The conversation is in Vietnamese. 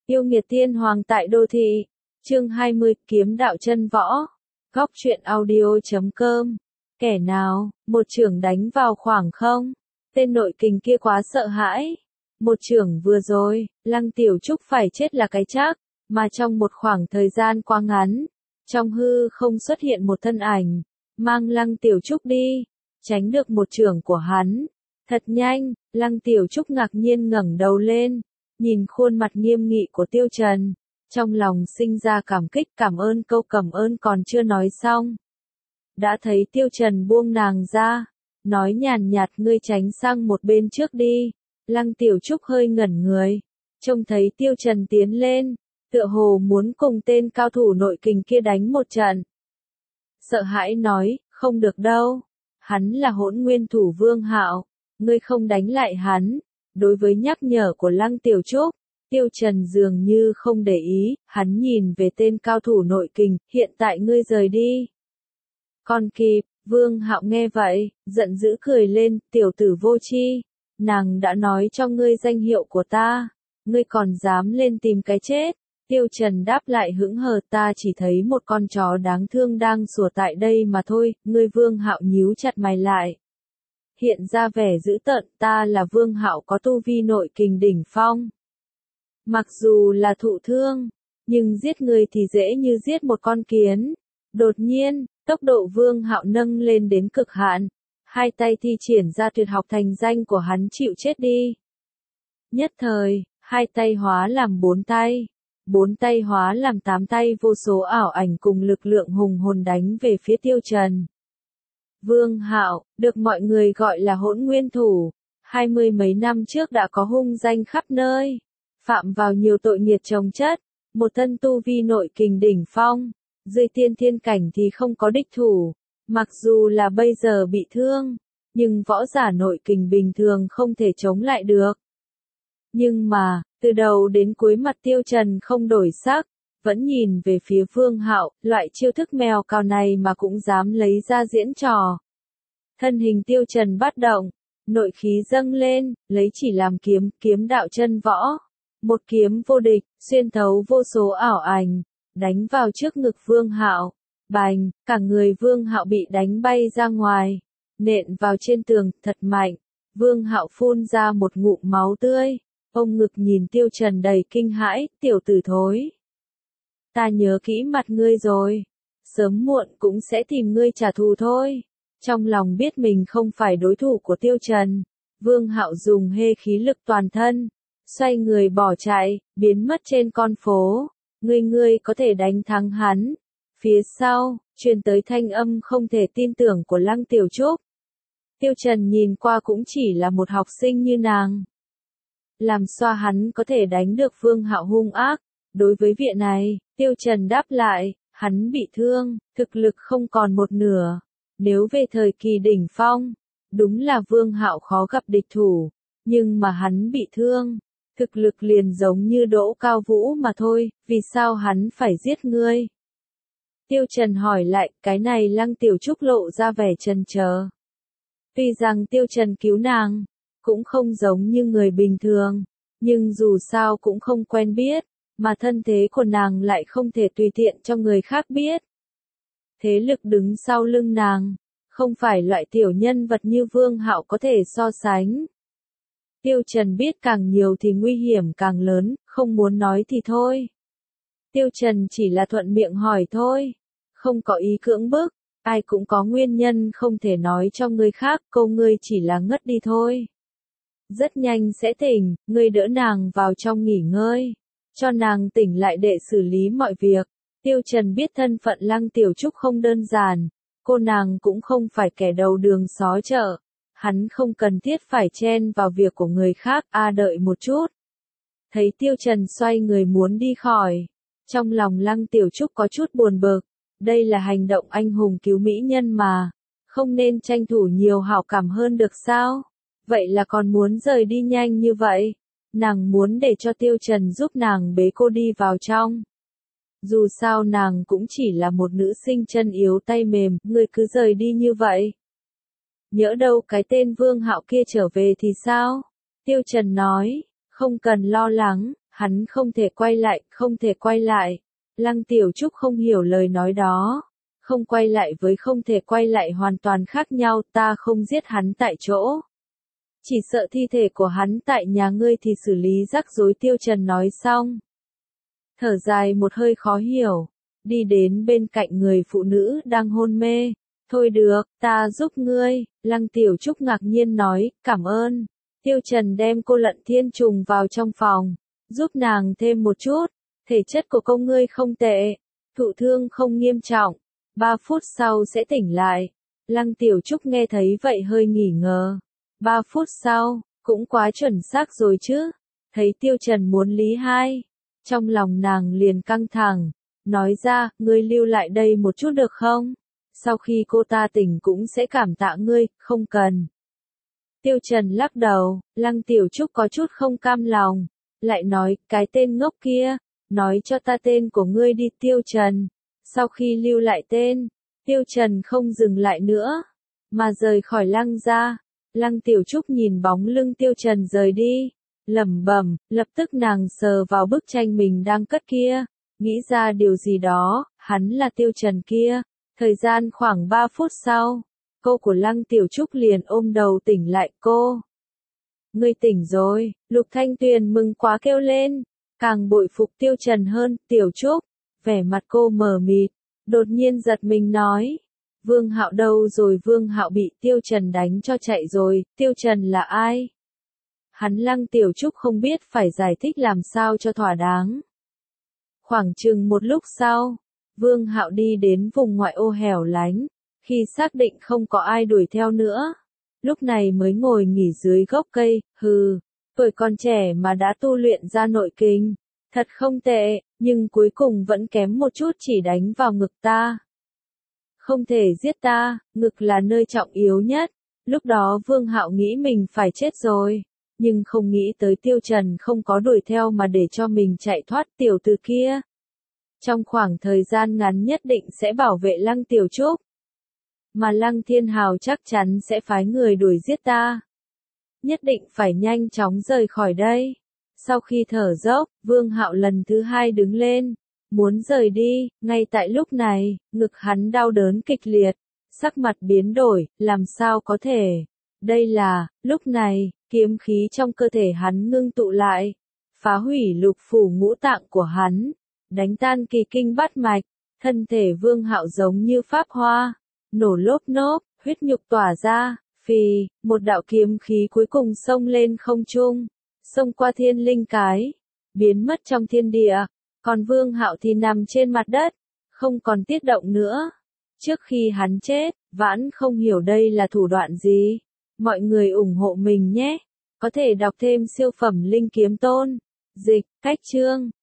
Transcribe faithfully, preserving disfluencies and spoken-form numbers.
Yêu nghiệt tiên hoàng tại đô thị. Chương hai mươi, kiếm đạo chân võ. Góc truyện audio chấm com. Kẻ nào, một chưởng đánh vào khoảng không? Tên nội kình kia quá sợ hãi. Một chưởng vừa rồi, Lăng Tiểu Trúc phải chết là cái chắc, mà trong một khoảng thời gian quá ngắn, trong hư không xuất hiện một thân ảnh, mang Lăng Tiểu Trúc đi, tránh được một chưởng của hắn. Thật nhanh, Lăng Tiểu Trúc ngạc nhiên ngẩng đầu lên, nhìn khuôn mặt nghiêm nghị của Tiêu Trần, trong lòng sinh ra cảm kích, cảm ơn, câu cảm ơn còn chưa nói xong. Đã thấy Tiêu Trần buông nàng ra, nói nhàn nhạt, ngươi tránh sang một bên trước đi. Lăng Tiểu Trúc hơi ngẩn người, trông thấy Tiêu Trần tiến lên, tựa hồ muốn cùng tên cao thủ nội kình kia đánh một trận. Sợ hãi nói, không được đâu, hắn là Hỗn Nguyên thủ Vương Hạo, ngươi không đánh lại hắn. Đối với nhắc nhở của Lăng Tiểu Trúc, Tiêu Trần dường như không để ý, hắn nhìn về tên cao thủ nội kình, hiện tại ngươi rời đi. Còn kịp, Vương Hạo nghe vậy, giận dữ cười lên, tiểu tử vô tri, nàng đã nói cho ngươi danh hiệu của ta, ngươi còn dám lên tìm cái chết. Tiêu Trần đáp lại hững hờ, ta chỉ thấy một con chó đáng thương đang sủa tại đây mà thôi. Ngươi Vương Hạo nhíu chặt mày lại, hiện ra vẻ dữ tợn, ta là Vương Hạo có tu vi nội kình đỉnh phong. Mặc dù là thụ thương, nhưng giết người thì dễ như giết một con kiến. Đột nhiên, tốc độ Vương Hạo nâng lên đến cực hạn, hai tay thi triển ra tuyệt học thành danh của hắn, chịu chết đi. Nhất thời, hai tay hóa làm bốn tay, bốn tay hóa làm tám tay, vô số ảo ảnh cùng lực lượng hùng hồn đánh về phía Tiêu Trần. Vương Hạo, được mọi người gọi là Hỗn Nguyên thủ, hai mươi mấy năm trước đã có hung danh khắp nơi, phạm vào nhiều tội nghiệt chồng chất, một thân tu vi nội kình đỉnh phong, dưới tiên thiên cảnh thì không có địch thủ, mặc dù là bây giờ bị thương, nhưng võ giả nội kình bình thường không thể chống lại được. Nhưng mà, từ đầu đến cuối mặt Tiêu Trần không đổi sắc, vẫn nhìn về phía Vương Hạo, loại chiêu thức mèo cào này mà cũng dám lấy ra diễn trò. Thân hình Tiêu Trần bắt động, nội khí dâng lên, lấy chỉ làm kiếm, kiếm đạo chân võ. Một kiếm vô địch, xuyên thấu vô số ảo ảnh, đánh vào trước ngực Vương Hạo. Bành, cả người Vương Hạo bị đánh bay ra ngoài, nện vào trên tường, thật mạnh. Vương Hạo phun ra một ngụm máu tươi, ôm ngực nhìn Tiêu Trần đầy kinh hãi, tiểu tử thối. Ta nhớ kỹ mặt ngươi rồi, sớm muộn cũng sẽ tìm ngươi trả thù thôi. Trong lòng biết mình không phải đối thủ của Tiêu Trần, Vương Hạo dùng hê khí lực toàn thân, xoay người bỏ chạy, biến mất trên con phố. Ngươi ngươi có thể đánh thắng hắn. Phía sau, truyền tới thanh âm không thể tin tưởng của Lăng Tiểu Trúc. Tiêu Trần nhìn qua cũng chỉ là một học sinh như nàng. Làm sao hắn có thể đánh được Vương Hạo hung ác? Đối với việc này, Tiêu Trần đáp lại, hắn bị thương, thực lực không còn một nửa. Nếu về thời kỳ đỉnh phong, đúng là Vương Hạo khó gặp địch thủ, nhưng mà hắn bị thương, thực lực liền giống như Đỗ Cao Vũ mà thôi, vì sao hắn phải giết ngươi? Tiêu Trần hỏi lại, cái này Lăng Tiểu Trúc lộ ra vẻ chần chờ. Tuy rằng Tiêu Trần cứu nàng, cũng không giống như người bình thường, nhưng dù sao cũng không quen biết, mà thân thế của nàng lại không thể tùy tiện cho người khác biết. Thế lực đứng sau lưng nàng, không phải loại tiểu nhân vật như Vương Hạo có thể so sánh. Tiêu Trần biết càng nhiều thì nguy hiểm càng lớn, không muốn nói thì thôi. Tiêu Trần chỉ là thuận miệng hỏi thôi, không có ý cưỡng bức, ai cũng có nguyên nhân không thể nói cho người khác, câu ngươi chỉ là ngất đi thôi. Rất nhanh sẽ tỉnh, ngươi đỡ nàng vào trong nghỉ ngơi, cho nàng tỉnh lại để xử lý mọi việc. Tiêu Trần biết thân phận Lăng Tiểu Trúc không đơn giản, cô nàng cũng không phải kẻ đầu đường xó chợ, hắn không cần thiết phải chen vào việc của người khác, a à, đợi một chút. Thấy Tiêu Trần xoay người muốn đi khỏi, trong lòng Lăng Tiểu Trúc có chút buồn bực, đây là hành động anh hùng cứu mỹ nhân mà, không nên tranh thủ nhiều hảo cảm hơn được sao? Vậy là còn muốn rời đi nhanh như vậy? Nàng muốn để cho Tiêu Trần giúp nàng bế cô đi vào trong. Dù sao nàng cũng chỉ là một nữ sinh chân yếu tay mềm, ngươi cứ rời đi như vậy. Nhỡ đâu cái tên Vương Hạo kia trở về thì sao? Tiêu Trần nói, không cần lo lắng, Hắn không thể quay lại, không thể quay lại. Lăng Tiểu Trúc không hiểu lời nói đó. Không quay lại với không thể quay lại hoàn toàn khác nhau, ta không giết hắn tại chỗ. Chỉ sợ thi thể của hắn tại nhà ngươi thì xử lý rắc rối, Tiêu Trần nói xong. Thở dài một hơi khó hiểu, đi đến bên cạnh người phụ nữ đang hôn mê. Thôi được, ta giúp ngươi, Lăng Tiểu Trúc ngạc nhiên nói, cảm ơn. Tiêu Trần đem cô Lận Thiên Trùng vào trong phòng, giúp nàng thêm một chút, thể chất của cô ngươi không tệ, thụ thương không nghiêm trọng, ba phút sau sẽ tỉnh lại. Lăng Tiểu Trúc nghe thấy vậy hơi nghỉ ngờ, ba phút sau, cũng quá chuẩn xác rồi chứ, thấy Tiêu Trần muốn lý hai, trong lòng nàng liền căng thẳng, nói ra, ngươi lưu lại đây một chút được không? Sau khi cô ta tỉnh cũng sẽ cảm tạ ngươi, không cần. Tiêu Trần lắc đầu, Lăng Tiểu Trúc có chút không cam lòng, lại nói, cái tên ngốc kia, nói cho ta tên của ngươi đi. Tiêu Trần. Sau khi lưu lại tên, Tiêu Trần không dừng lại nữa, mà rời khỏi Lăng gia. Lăng Tiểu Trúc nhìn bóng lưng Tiêu Trần rời đi, lẩm bẩm, lập tức nàng sờ vào bức tranh mình đang cất kia, nghĩ ra điều gì đó, hắn là Tiêu Trần kia. Thời gian khoảng ba phút sau, cô của Lăng Tiểu Trúc liền ôm đầu tỉnh lại. Cô, ngươi tỉnh rồi, Lục Thanh Tuyền mừng quá kêu lên, càng bội phục Tiêu Trần hơn. Tiểu Trúc, vẻ mặt cô mờ mịt, đột nhiên giật mình nói, Vương Hạo đâu rồi? Vương Hạo bị Tiêu Trần đánh cho chạy rồi. Tiêu Trần là ai? Hắn Lăng Tiểu Trúc không biết phải giải thích làm sao cho thỏa đáng. Khoảng chừng một lúc sau, Vương Hạo đi đến vùng ngoại ô hẻo lánh, khi xác định không có ai đuổi theo nữa, lúc này mới ngồi nghỉ dưới gốc cây. Hừ, tuổi còn trẻ mà đã tu luyện ra nội kình, thật không tệ, nhưng cuối cùng vẫn kém một chút, chỉ đánh vào ngực ta. Không thể giết ta, ngực là nơi trọng yếu nhất. Lúc đó Vương Hạo nghĩ mình phải chết rồi, nhưng không nghĩ tới Tiêu Trần không có đuổi theo mà để cho mình chạy thoát. Tiểu tử kia, trong khoảng thời gian ngắn nhất định sẽ bảo vệ Lăng Tiểu Trúc, mà Lăng Thiên Hào chắc chắn sẽ phái người đuổi giết ta. Nhất định phải nhanh chóng rời khỏi đây. Sau khi thở dốc, Vương Hạo lần thứ hai đứng lên, muốn rời đi. Ngay tại lúc này, ngực hắn đau đớn kịch liệt, sắc mặt biến đổi, làm sao có thể? Đây là, lúc này, kiếm khí trong cơ thể hắn ngưng tụ lại, phá hủy lục phủ ngũ tạng của hắn, đánh tan kỳ kinh bát mạch, thân thể Vương Hạo giống như pháp hoa, nổ lốp nốp, huyết nhục tỏa ra, phì, một đạo kiếm khí cuối cùng xông lên không trung, xông qua thiên linh cái, biến mất trong thiên địa, còn Vương Hạo thì nằm trên mặt đất, không còn tiết động nữa. Trước khi hắn chết, Vãn không hiểu đây là thủ đoạn gì. Mọi người ủng hộ mình nhé. Có thể đọc thêm siêu phẩm Linh Kiếm Tôn. Dịch, Cách Chương.